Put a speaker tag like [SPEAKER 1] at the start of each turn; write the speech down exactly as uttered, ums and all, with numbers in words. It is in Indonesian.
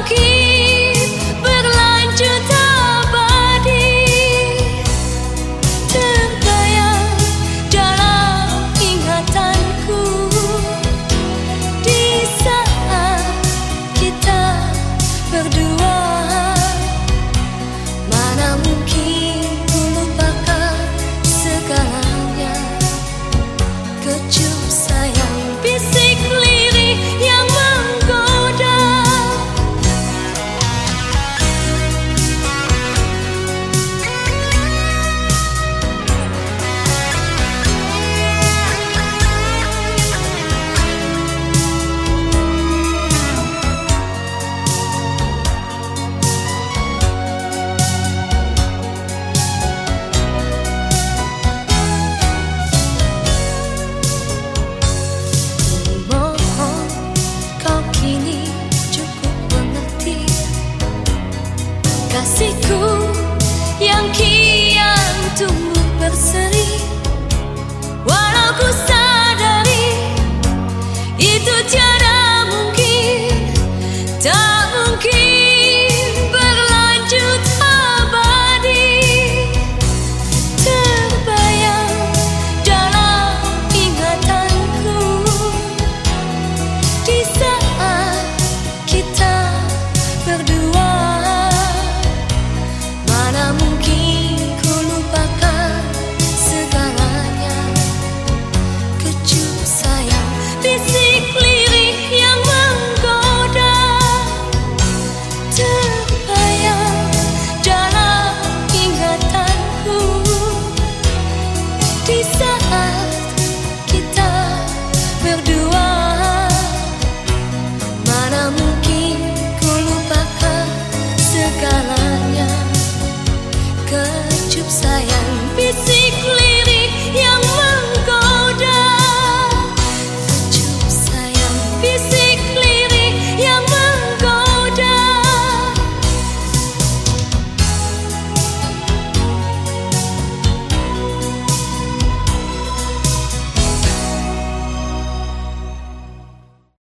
[SPEAKER 1] mungkin berlanjut abadi, terbayang dalam ingatanku di saat kita berdua. Mana mungkin ku lupakan segalanya, kecup sayang, bisik lirik yang menggoda. Mohon kau kini cukup mengerti kasihku yang kian tumbuh berseri. Walau ku sadari itu tiada mungkin, tak mungkin.